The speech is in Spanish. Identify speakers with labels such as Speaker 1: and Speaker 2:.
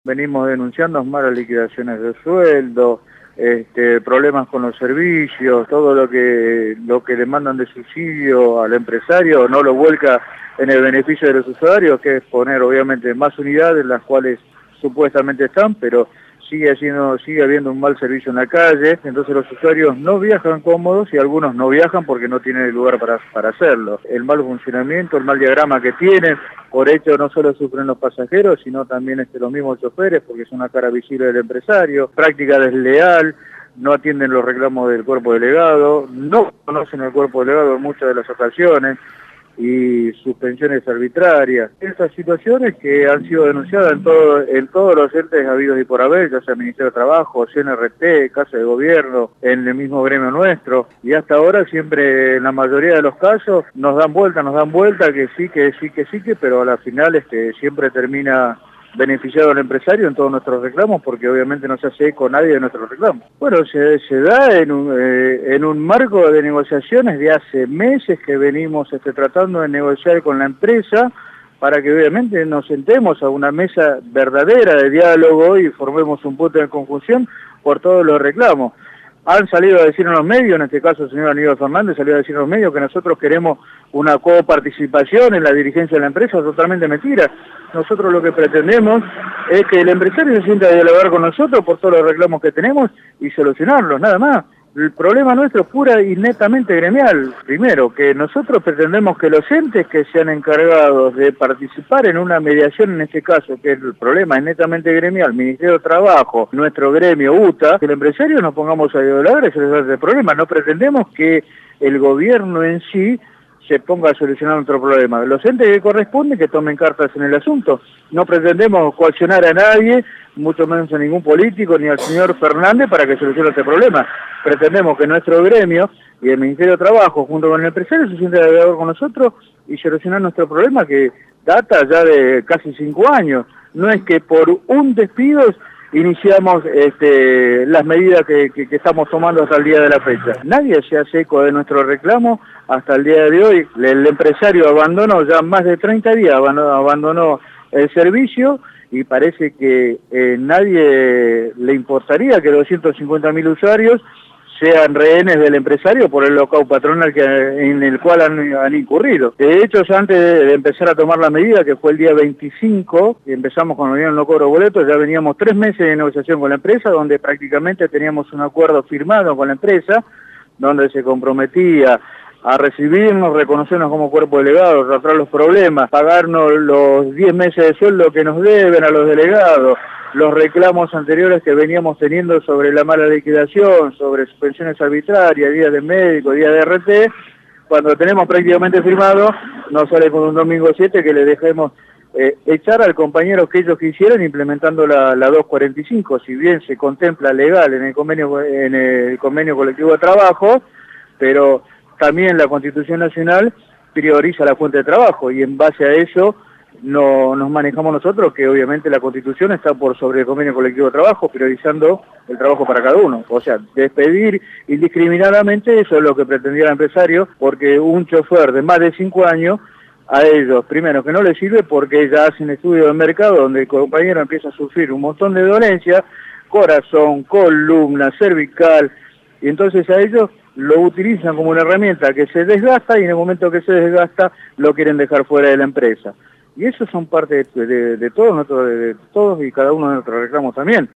Speaker 1: Venimos denunciando malas liquidaciones de sueldo, problemas con los servicios, todo lo que le mandan de subsidio al empresario no lo vuelca en el beneficio de los usuarios, que es poner obviamente más unidades, las cuales supuestamente están, pero sigue habiendo un mal servicio en la calle. Entonces los usuarios no viajan cómodos y algunos no viajan porque no tienen el lugar para hacerlo. El mal funcionamiento, el mal diagrama que tienen, por hecho no solo sufren los pasajeros, sino también los mismos choferes, porque es una cara visible del empresario, práctica desleal, no atienden los reclamos del cuerpo delegado, no conocen al cuerpo delegado en muchas de las ocasiones, y suspensiones arbitrarias. Esas situaciones que han sido denunciadas en todos los entes habidos y por haber, ya sea Ministerio de Trabajo, CNRT, Casa de Gobierno, en el mismo gremio nuestro, y hasta ahora siempre, en la mayoría de los casos, nos dan vuelta, que sí, pero a la final siempre termina beneficiado al empresario en todos nuestros reclamos, porque obviamente no se hace eco nadie de nuestros reclamos. Bueno, se da en un marco de negociaciones de hace meses que venimos tratando de negociar con la empresa para que obviamente nos sentemos a una mesa verdadera de diálogo y formemos un punto de conjunción por todos los reclamos. Han salido a decir en los medios, en este caso el señor Aníbal Fernández salió a decir en los medios que nosotros queremos una coparticipación en la dirigencia de la empresa. Totalmente mentira. Nosotros lo que pretendemos es que el empresario se sienta a dialogar con nosotros por todos los reclamos que tenemos y solucionarlos, nada más. El problema nuestro es pura y netamente gremial. Primero, que nosotros pretendemos que los entes que sean encargados de participar en una mediación, en este caso, que el problema es netamente gremial, Ministerio de Trabajo, nuestro gremio UTA, que el empresario nos pongamos a dialogar y solucionar el problema. No pretendemos que el gobierno en sí se ponga a solucionar nuestro problema. Los entes que corresponden que tomen cartas en el asunto. No pretendemos coaccionar a nadie, mucho menos a ningún político, ni al señor Fernández para que solucione este problema. Pretendemos que nuestro gremio y el Ministerio de Trabajo, junto con el empresario, se sienten a dialogar con nosotros y solucionar nuestro problema que data ya de casi 5 años. No es que por un despido iniciamos las medidas que estamos tomando hasta el día de la fecha. Nadie se hace eco de nuestro reclamo hasta el día de hoy. El empresario abandonó ya más de 30 días, abandonó el servicio y parece que nadie le importaría que 250.000 usuarios sean rehenes del empresario por el lockout patronal en el cual han incurrido. De hecho, ya antes de empezar a tomar la medida, que fue el día 25, y empezamos cuando vinieron los cobros boletos, ya veníamos 3 meses de negociación con la empresa, donde prácticamente teníamos un acuerdo firmado con la empresa, donde se comprometía a recibirnos, reconocernos como cuerpo delegado, tratar los problemas, pagarnos los 10 meses de sueldo que nos deben a los delegados, los reclamos anteriores que veníamos teniendo sobre la mala liquidación, sobre suspensiones arbitrarias, días de médico, días de RT. Cuando tenemos prácticamente firmado, nos sale con un domingo 7 que le dejemos echar al compañero que ellos quisieran implementando la 245, si bien se contempla legal en el convenio colectivo de trabajo, pero también la Constitución Nacional prioriza la fuente de trabajo y en base a eso no nos manejamos nosotros, que obviamente la Constitución está por sobre el convenio colectivo de trabajo, priorizando el trabajo para cada uno. O sea, despedir indiscriminadamente, eso es lo que pretendía el empresario, porque un chofer de más de 5 años, a ellos, primero, que no les sirve porque ya hacen estudios de mercado donde el compañero empieza a sufrir un montón de dolencias, corazón, columna, cervical, y entonces a ellos lo utilizan como una herramienta que se desgasta y en el momento que se desgasta lo quieren dejar fuera de la empresa. Y eso son parte de todos y cada uno de nuestros reclamos también.